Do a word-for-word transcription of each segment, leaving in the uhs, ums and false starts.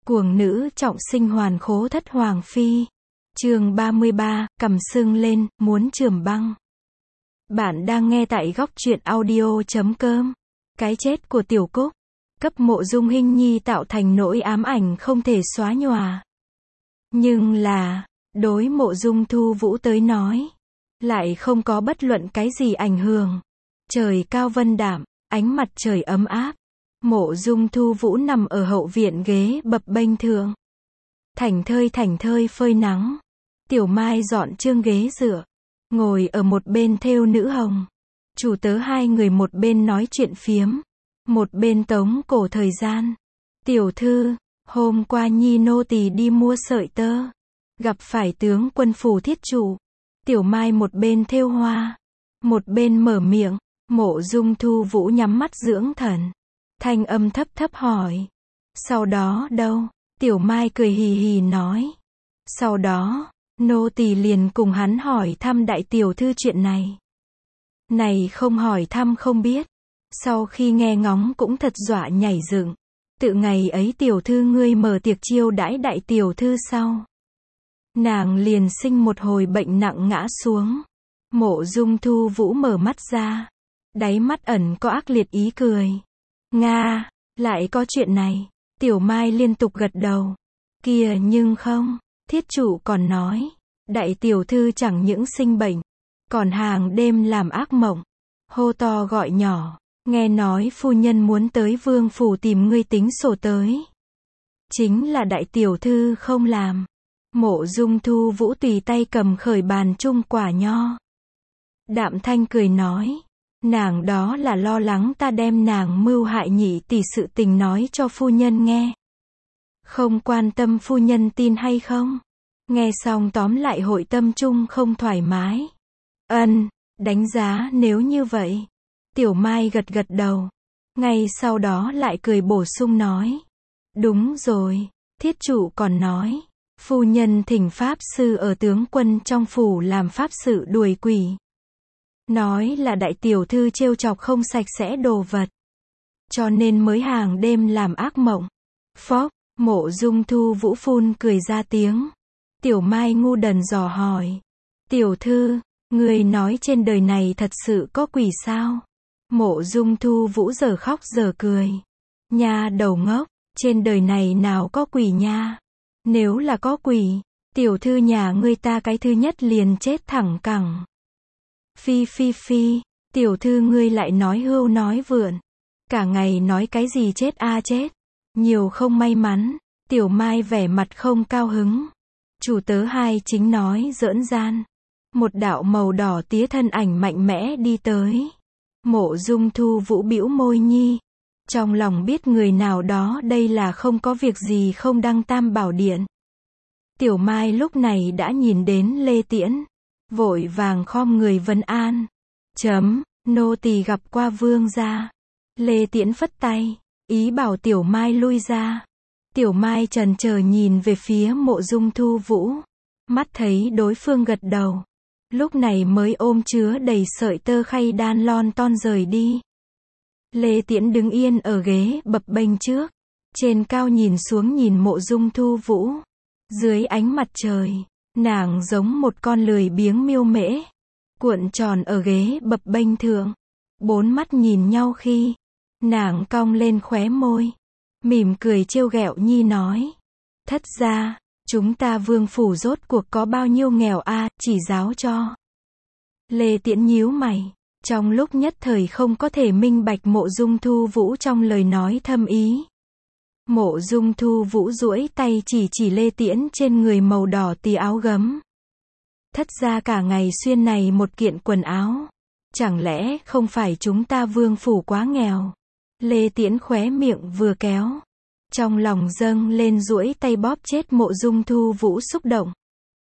Cuồng nữ trọng sinh hoàn khố thất hoàng phi. Chương ba mươi ba, cầm sưng lên, muốn chườm băng. Bạn đang nghe tại góc truyện audio chấm com. Cái chết của Tiểu Cúc, cấp Mộ Dung Hinh Nhi tạo thành nỗi ám ảnh không thể xóa nhòa. Nhưng là, đối Mộ Dung Thu Vũ tới nói, lại không có bất luận cái gì ảnh hưởng. Trời cao vân đạm, ánh mặt trời ấm áp. Mộ Dung Thu Vũ nằm ở hậu viện ghế bập bênh thượng. Thảnh thơi thảnh thơi phơi nắng. Tiểu Mai dọn chương ghế dựa, ngồi ở một bên thêu nữ hồng. Chủ tớ hai người một bên nói chuyện phiếm, một bên tống cổ thời gian. Tiểu thư, hôm qua Nhi nô tỳ đi mua sợi tơ, gặp phải tướng quân phủ thiết chủ. Tiểu Mai một bên thêu hoa, một bên mở miệng. Mộ Dung Thu Vũ nhắm mắt dưỡng thần, thanh âm thấp thấp hỏi. Sau đó đâu? Tiểu Mai cười hì hì nói. Sau đó, nô tỳ liền cùng hắn hỏi thăm đại tiểu thư chuyện này. Này không hỏi thăm không biết. Sau khi nghe ngóng cũng thật dọa nhảy dựng. Tự ngày ấy tiểu thư ngươi mở tiệc chiêu đãi đại tiểu thư sau, nàng liền sinh một hồi bệnh nặng ngã xuống. Mộ Dung Thu Vũ mở mắt ra, đáy mắt ẩn có ác liệt ý cười. Nga, lại có chuyện này. Tiểu Mai liên tục gật đầu. Kia nhưng không, thiết chủ còn nói, đại tiểu thư chẳng những sinh bệnh, còn hàng đêm làm ác mộng, hô to gọi nhỏ, nghe nói phu nhân muốn tới vương phủ tìm ngươi tính sổ tới. Chính là đại tiểu thư không làm. Mộ Dung Thu Vũ tùy tay cầm khởi bàn chung quả nho, đạm thanh cười nói. Nàng đó là lo lắng ta đem nàng mưu hại nhị tỷ sự tình nói cho phu nhân nghe. Không quan tâm phu nhân tin hay không. Nghe xong tóm lại hội tâm chung không thoải mái. Ân, đánh giá nếu như vậy. Tiểu Mai gật gật đầu. Ngay sau đó lại cười bổ sung nói. Đúng rồi, thiết chủ còn nói, phu nhân thỉnh pháp sư ở tướng quân trong phủ làm pháp sự đuổi quỷ. Nói là đại tiểu thư trêu chọc không sạch sẽ đồ vật, cho nên mới hàng đêm làm ác mộng. Phốc, Mộ Dung Thu Vũ phun cười ra tiếng. Tiểu Mai ngu đần dò hỏi. Tiểu thư, người nói trên đời này thật sự có quỷ sao? Mộ Dung Thu Vũ giờ khóc giờ cười. Nha đầu ngốc, trên đời này nào có quỷ nha. Nếu là có quỷ, tiểu thư nhà ngươi ta cái thứ nhất liền chết thẳng cẳng. Phi phi phi, tiểu thư ngươi lại nói hưu nói vượn. Cả ngày nói cái gì chết a chết. Nhiều không may mắn. Tiểu Mai vẻ mặt không cao hứng. Chủ tớ hai chính nói giỡn gian. Một đạo màu đỏ tía thân ảnh mạnh mẽ đi tới. Mộ Dung Thu Vũ bĩu môi nhi. Trong lòng biết người nào đó đây là không có việc gì không đăng tam bảo điện. Tiểu Mai lúc này đã nhìn đến Lê Tiễn, vội vàng khom người vân an. Chấm, nô tỳ gặp qua vương gia. Lê Tiễn phất tay, ý bảo Tiểu Mai lui ra. Tiểu Mai chần chờ nhìn về phía Mộ Dung Thu Vũ, mắt thấy đối phương gật đầu, lúc này mới ôm chứa đầy sợi tơ khay đan lon ton rời đi. Lê Tiễn đứng yên ở ghế bập bênh trước, trên cao nhìn xuống nhìn Mộ Dung Thu Vũ. Dưới ánh mặt trời, nàng giống một con lười biếng miêu mễ, cuộn tròn ở ghế bập bênh thượng. Bốn mắt nhìn nhau khi, nàng cong lên khóe môi, mỉm cười trêu ghẹo nhi nói. Thất gia, chúng ta vương phủ rốt cuộc có bao nhiêu nghèo a, chỉ giáo cho. Lê Tiễn nhíu mày, trong lúc nhất thời không có thể minh bạch Mộ Dung Thu Vũ trong lời nói thâm ý. Mộ Dung Thu Vũ duỗi tay chỉ chỉ Lê Tiễn trên người màu đỏ tì áo gấm. Thất gia cả ngày xuyên này một kiện quần áo, chẳng lẽ không phải chúng ta vương phủ quá nghèo? Lê Tiễn khóe miệng vừa kéo, trong lòng dâng lên duỗi tay bóp chết Mộ Dung Thu Vũ xúc động.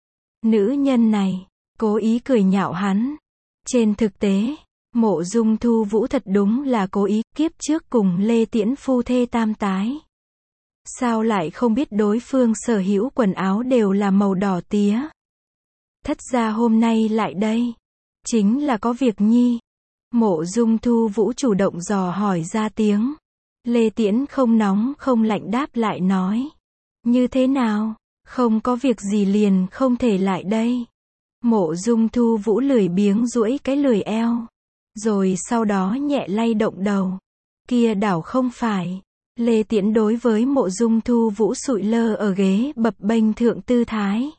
Nữ nhân này, cố ý cười nhạo hắn. Trên thực tế, Mộ Dung Thu Vũ thật đúng là cố ý, kiếp trước cùng Lê Tiễn phu thê tam tái. Sao lại không biết đối phương sở hữu quần áo đều là màu đỏ tía? Thất gia hôm nay lại đây, chính là có việc nhi. Mộ Dung Thu Vũ chủ động dò hỏi ra tiếng. Lê Tiễn không nóng không lạnh đáp lại nói. Như thế nào? Không có việc gì liền không thể lại đây. Mộ Dung Thu Vũ lười biếng duỗi cái lười eo. Rồi sau đó nhẹ lay động đầu. Kia đảo không phải. Lê Tiễn đối với Mộ Dung Thu Vũ sụi lơ ở ghế bập bênh thượng tư thái.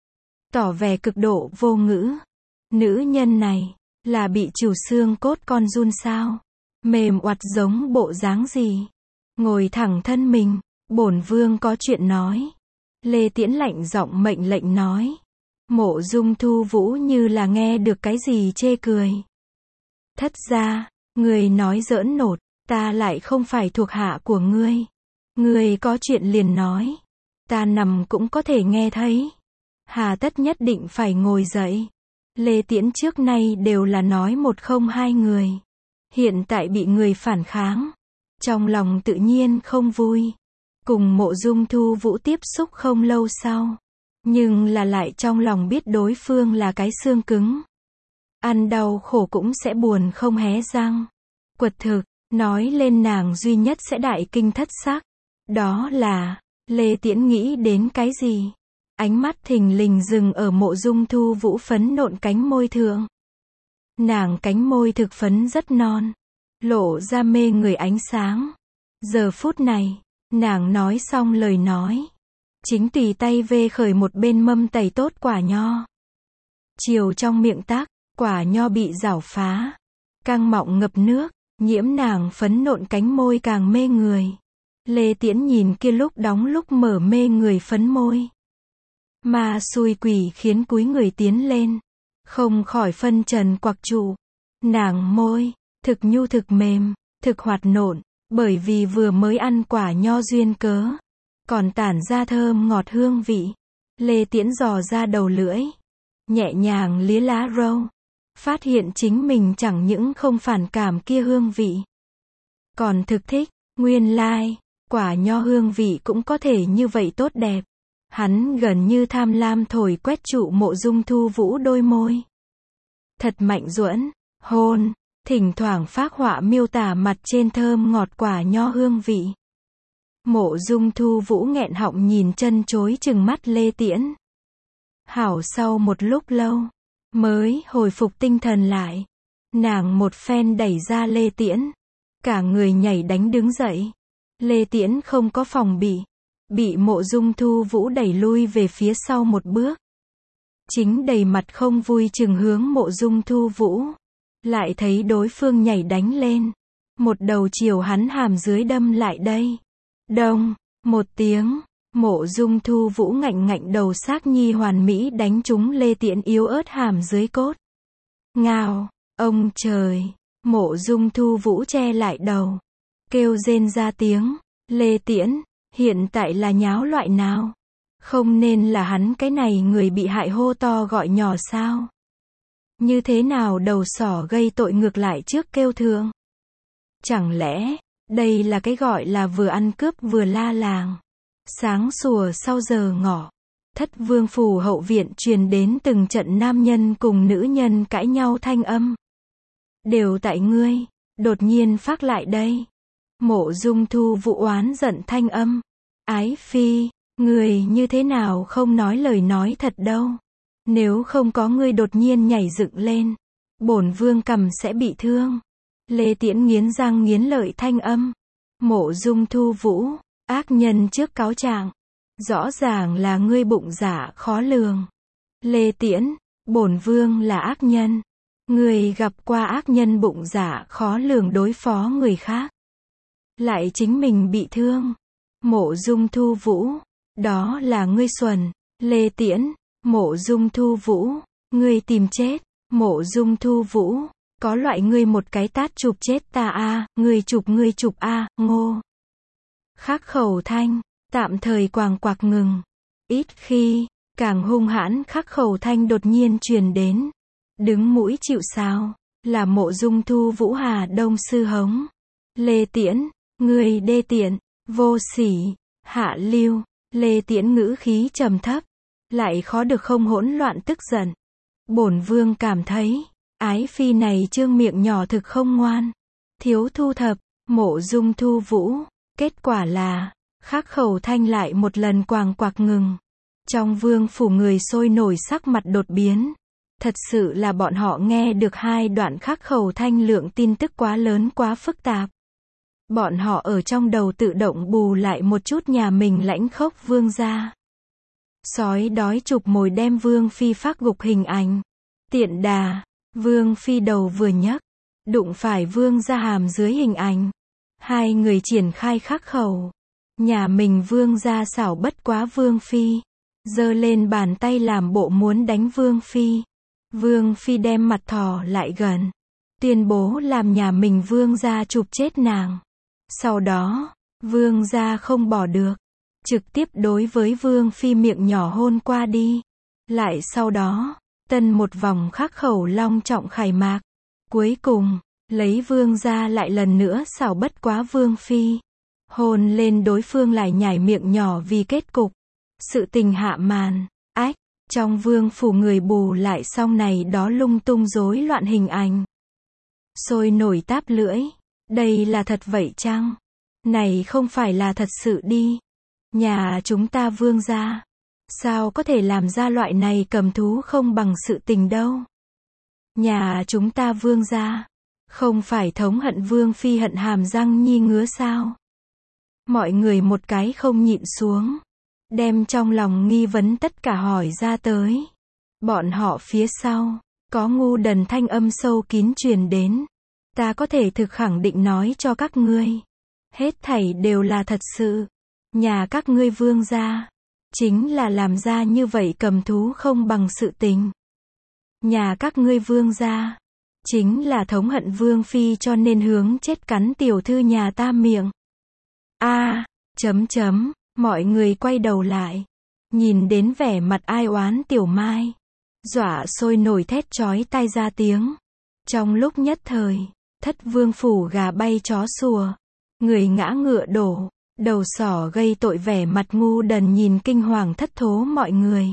Tỏ vẻ cực độ vô ngữ. Nữ nhân này, là bị chủ xương cốt con run sao? Mềm oặt giống bộ dáng gì? Ngồi thẳng thân mình, bổn vương có chuyện nói. Lê Tiễn lạnh giọng mệnh lệnh nói. Mộ Dung Thu Vũ như là nghe được cái gì chê cười. Thất gia, người nói giỡn nột, ta lại không phải thuộc hạ của ngươi. Ngươi có chuyện liền nói. Ta nằm cũng có thể nghe thấy. Hà tất nhất định phải ngồi dậy. Lê Tiễn trước nay đều là nói một không hai người. Hiện tại bị người phản kháng. Trong lòng tự nhiên không vui. Cùng Mộ Dung Thu Vũ tiếp xúc không lâu sau. Nhưng là lại trong lòng biết đối phương là cái xương cứng. Ăn đau khổ cũng sẽ buồn không hé răng. Quật thực, nói lên nàng duy nhất sẽ đại kinh thất sắc. Đó là, Lê Tiễn nghĩ đến cái gì? Ánh mắt thình lình dừng ở Mộ Dung Thu Vũ phấn nộn cánh môi thượng. Nàng cánh môi thực phấn rất non. Lộ ra mê người ánh sáng. Giờ phút này, nàng nói xong lời nói. Chính tùy tay vê khởi một bên mâm tẩy tốt quả nho. Chiều trong miệng tác, quả nho bị rảo phá. Căng mọng ngập nước, nhiễm nàng phấn nộn cánh môi càng mê người. Lê Tiễn nhìn kia lúc đóng lúc mở mê người phấn môi. Mà xui quỷ khiến cúi người tiến lên. Không khỏi phân trần quặc trụ. Nàng môi, thực nhu thực mềm, thực hoạt nộn, bởi vì vừa mới ăn quả nho duyên cớ. Còn tản ra thơm ngọt hương vị. Lê Tiễn dò ra đầu lưỡi. Nhẹ nhàng lía lá râu. Phát hiện chính mình chẳng những không phản cảm kia hương vị. Còn thực thích, nguyên lai, quả nho hương vị cũng có thể như vậy tốt đẹp. Hắn gần như tham lam thổi quét trụ Mộ Dung Thu Vũ đôi môi. Thật mạnh duẫn, hôn, thỉnh thoảng phác họa miêu tả mặt trên thơm ngọt quả nho hương vị. Mộ Dung Thu Vũ nghẹn họng nhìn chân chối chừng mắt Lê Tiễn. Hảo sau một lúc lâu, mới hồi phục tinh thần lại. Nàng một phen đẩy ra Lê Tiễn. Cả người nhảy đánh đứng dậy. Lê Tiễn không có phòng bị. Bị Mộ Dung Thu Vũ đẩy lui về phía sau một bước. Chính đầy mặt không vui chừng hướng Mộ Dung Thu Vũ. Lại thấy đối phương nhảy đánh lên. Một đầu chiều hắn hàm dưới đâm lại đây. Đông, một tiếng, Mộ Dung Thu Vũ ngạnh ngạnh đầu xác nhi hoàn mỹ đánh trúng Lê Tiễn yếu ớt hàm dưới cốt. Ngao, ông trời, Mộ Dung Thu Vũ che lại đầu. Kêu rên ra tiếng, Lê Tiễn, hiện tại là nháo loại nào? Không nên là hắn cái này người bị hại hô to gọi nhỏ sao? Như thế nào đầu sỏ gây tội ngược lại trước kêu thương? Chẳng lẽ, đây là cái gọi là vừa ăn cướp vừa la làng. Sáng sủa sau giờ ngọ, Thất Vương phủ hậu viện truyền đến từng trận nam nhân cùng nữ nhân cãi nhau thanh âm. Đều tại ngươi, đột nhiên phát lại đây. Mộ Dung Thu Vũ oán giận thanh âm. Ái phi, người như thế nào không nói lời nói thật đâu. Nếu không có ngươi đột nhiên nhảy dựng lên, bổn vương cầm sẽ bị thương. Lê Tiễn nghiến răng nghiến lợi thanh âm. Mộ Dung Thu Vũ, ác nhân trước cáo trạng. Rõ ràng là ngươi bụng dạ khó lường. Lê Tiễn, bổn vương là ác nhân. Ngươi gặp qua ác nhân bụng dạ khó lường đối phó người khác. Lại chính mình bị thương. Mộ Dung Thu Vũ, đó là ngươi xuẩn. Lê Tiễn, Mộ Dung Thu Vũ, ngươi tìm chết. Mộ Dung Thu Vũ, có loại ngươi một cái tát chụp chết ta a, à, ngươi chụp ngươi chụp a, à, ngô. Khắc khẩu thanh, tạm thời quàng quạc ngừng. Ít khi, càng hung hãn khắc khẩu thanh đột nhiên truyền đến. Đứng mũi chịu sào, là Mộ Dung Thu Vũ Hà Đông sư hống. Lê Tiễn, ngươi đê tiện, vô sỉ, hạ lưu. Lê Tiễn ngữ khí trầm thấp, lại khó được không hỗn loạn tức giận. Bổn vương cảm thấy, ái phi này trương miệng nhỏ thực không ngoan, thiếu thu thập. Mộ Dung Thu Vũ, kết quả là, Khắc Khẩu Thanh lại một lần quàng quạc ngừng. Trong vương phủ người sôi nổi sắc mặt đột biến. Thật sự là bọn họ nghe được hai đoạn Khắc Khẩu Thanh lượng tin tức quá lớn quá phức tạp. Bọn họ ở trong đầu tự động bù lại một chút nhà mình lãnh khốc vương gia. Sói đói chụp mồi đem vương phi phác gục hình ảnh. Tiện đà, vương phi đầu vừa nhấc, đụng phải vương gia hàm dưới hình ảnh. Hai người triển khai khắc khẩu. Nhà mình vương gia xảo bất quá vương phi. Giơ lên bàn tay làm bộ muốn đánh vương phi. Vương phi đem mặt thò lại gần. Tuyên bố làm nhà mình vương gia chụp chết nàng. Sau đó, vương gia không bỏ được. Trực tiếp đối với vương phi miệng nhỏ hôn qua đi. Lại sau đó, tân một vòng khắc khẩu long trọng khai mạc. Cuối cùng, lấy vương gia lại lần nữa xảo bất quá vương phi. Hôn lên đối phương lại nhảy miệng nhỏ vì kết cục. Sự tình hạ màn, ách, trong vương phủ người bù lại xong này đó lung tung rối loạn hình ảnh. Sôi nổi táp lưỡi. Đây là thật vậy chăng? Này không phải là thật sự đi. Nhà chúng ta vương gia. Sao có thể làm ra loại này cầm thú không bằng sự tình đâu? Nhà chúng ta vương gia. Không phải thống hận vương phi hận hàm răng nhi ngứa sao? Mọi người một cái không nhịn xuống. Đem trong lòng nghi vấn tất cả hỏi ra tới. Bọn họ phía sau, có ngu đần thanh âm sâu kín truyền đến. Ta có thể thực khẳng định nói cho các ngươi. Hết thảy đều là thật sự. Nhà các ngươi vương gia. Chính là làm ra như vậy cầm thú không bằng sự tình. Nhà các ngươi vương gia. Chính là thống hận vương phi cho nên hướng chết cắn tiểu thư nhà ta miệng. A, chấm chấm, mọi người quay đầu lại. Nhìn đến vẻ mặt ai oán tiểu mai. Dọa sôi nổi thét chói tai ra tiếng. Trong lúc nhất thời, thất vương phủ gà bay chó sủa. Người ngã ngựa đổ. Đầu sỏ gây tội vẻ mặt ngu đần nhìn kinh hoàng thất thố mọi người.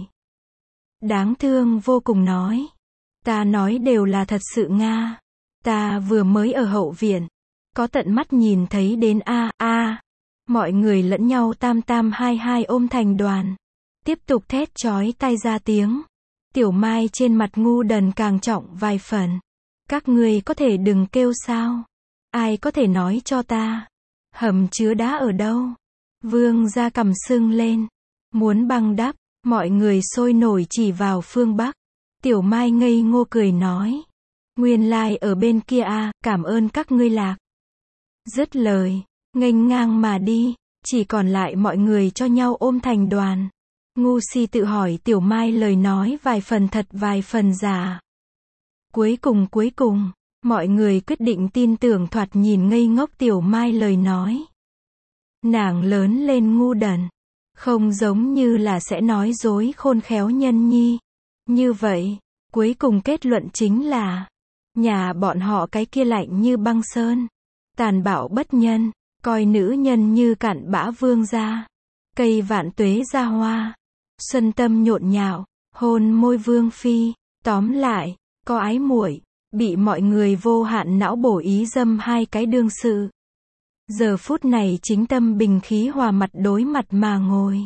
Đáng thương vô cùng nói. Ta nói đều là thật sự Nga. Ta vừa mới ở hậu viện. Có tận mắt nhìn thấy đến a a. Mọi người lẫn nhau tam tam hai hai ôm thành đoàn. Tiếp tục thét chói tai ra tiếng. Tiểu Mai trên mặt ngu đần càng trọng vài phần. Các ngươi có thể đừng kêu sao? Ai có thể nói cho ta? Hầm chứa đá ở đâu? Vương gia cầm sưng lên. Muốn băng đắp, mọi người sôi nổi chỉ vào phương Bắc. Tiểu Mai ngây ngô cười nói. Nguyên lai ở bên kia a, cảm ơn các ngươi lạc. Dứt lời, nghênh ngang mà đi, chỉ còn lại mọi người cho nhau ôm thành đoàn. Ngu si tự hỏi Tiểu Mai lời nói vài phần thật vài phần giả. Cuối cùng cuối cùng, mọi người quyết định tin tưởng thoạt nhìn ngây ngốc Tiểu Mai lời nói. Nàng lớn lên ngu đần, không giống như là sẽ nói dối khôn khéo nhân nhi. Như vậy, cuối cùng kết luận chính là, nhà bọn họ cái kia lạnh như băng sơn, tàn bạo bất nhân, coi nữ nhân như cặn bã vương gia. Cây vạn tuế ra hoa, xuân tâm nhộn nhạo, hôn môi vương phi, tóm lại, có ái muội, bị mọi người vô hạn não bổ ý dâm hai cái đương sự. Giờ phút này chính tâm bình khí hòa mặt đối mặt mà ngồi.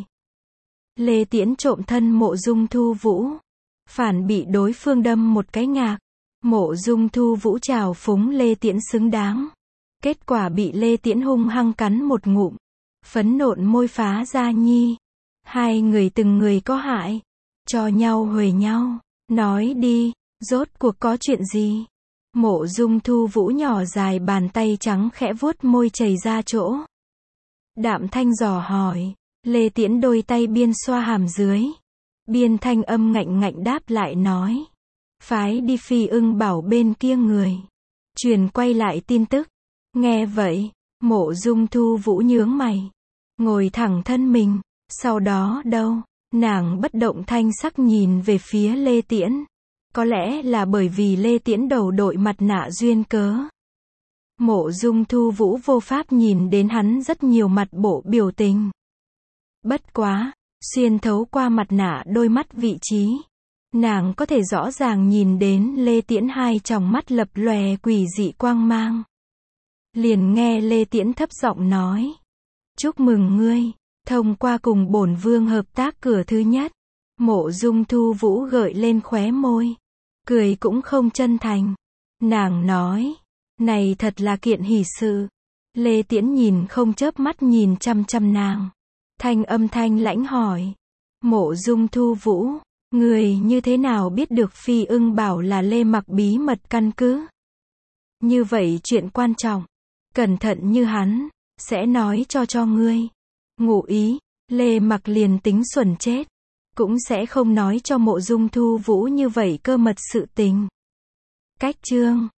Lê Tiễn trộm thân Mộ Dung Thu Vũ, phản bị đối phương đâm một cái ngạc. Mộ Dung Thu Vũ trào phúng Lê Tiễn xứng đáng. Kết quả bị Lê Tiễn hung hăng cắn một ngụm, phấn nộn môi phá ra nhi. Hai người từng người có hại, cho nhau huề nhau. Nói đi, rốt cuộc có chuyện gì? Mộ Dung Thu Vũ nhỏ dài bàn tay trắng khẽ vuốt môi chảy ra chỗ. Đạm thanh dò hỏi. Lê Tiễn đôi tay biên xoa hàm dưới. Biên thanh âm ngạnh ngạnh đáp lại nói. Phái đi Phi Ưng bảo bên kia người. Truyền quay lại tin tức. Nghe vậy, Mộ Dung Thu Vũ nhướng mày. Ngồi thẳng thân mình. Sau đó đâu? Nàng bất động thanh sắc nhìn về phía Lê Tiễn. Có lẽ là bởi vì Lê Tiễn đầu đội mặt nạ duyên cớ. Mộ Dung Thu Vũ vô pháp nhìn đến hắn rất nhiều mặt bộ biểu tình. Bất quá, xuyên thấu qua mặt nạ đôi mắt vị trí, nàng có thể rõ ràng nhìn đến Lê Tiễn hai tròng mắt lập lòe quỷ dị quang mang. Liền nghe Lê Tiễn thấp giọng nói. Chúc mừng ngươi, Thông qua cùng bổn vương hợp tác cửa thứ nhất, Mộ Dung Thu Vũ gợi lên khóe môi. Cười cũng không chân thành. Nàng nói, này thật là kiện hỷ sự. Lê Tiễn nhìn không chớp mắt nhìn chăm chăm nàng. Thanh âm thanh lãnh hỏi. Mộ Dung Thu Vũ, người như thế nào biết được Phi Ưng bảo là Lê Mặc bí mật căn cứ? Như vậy chuyện quan trọng, cẩn thận như hắn, sẽ nói cho cho ngươi. Ngụ ý, Lê Mặc liền tính xuẩn chết, cũng sẽ không nói cho Mộ Dung Thu Vũ như vậy cơ mật sự tình. Cách chương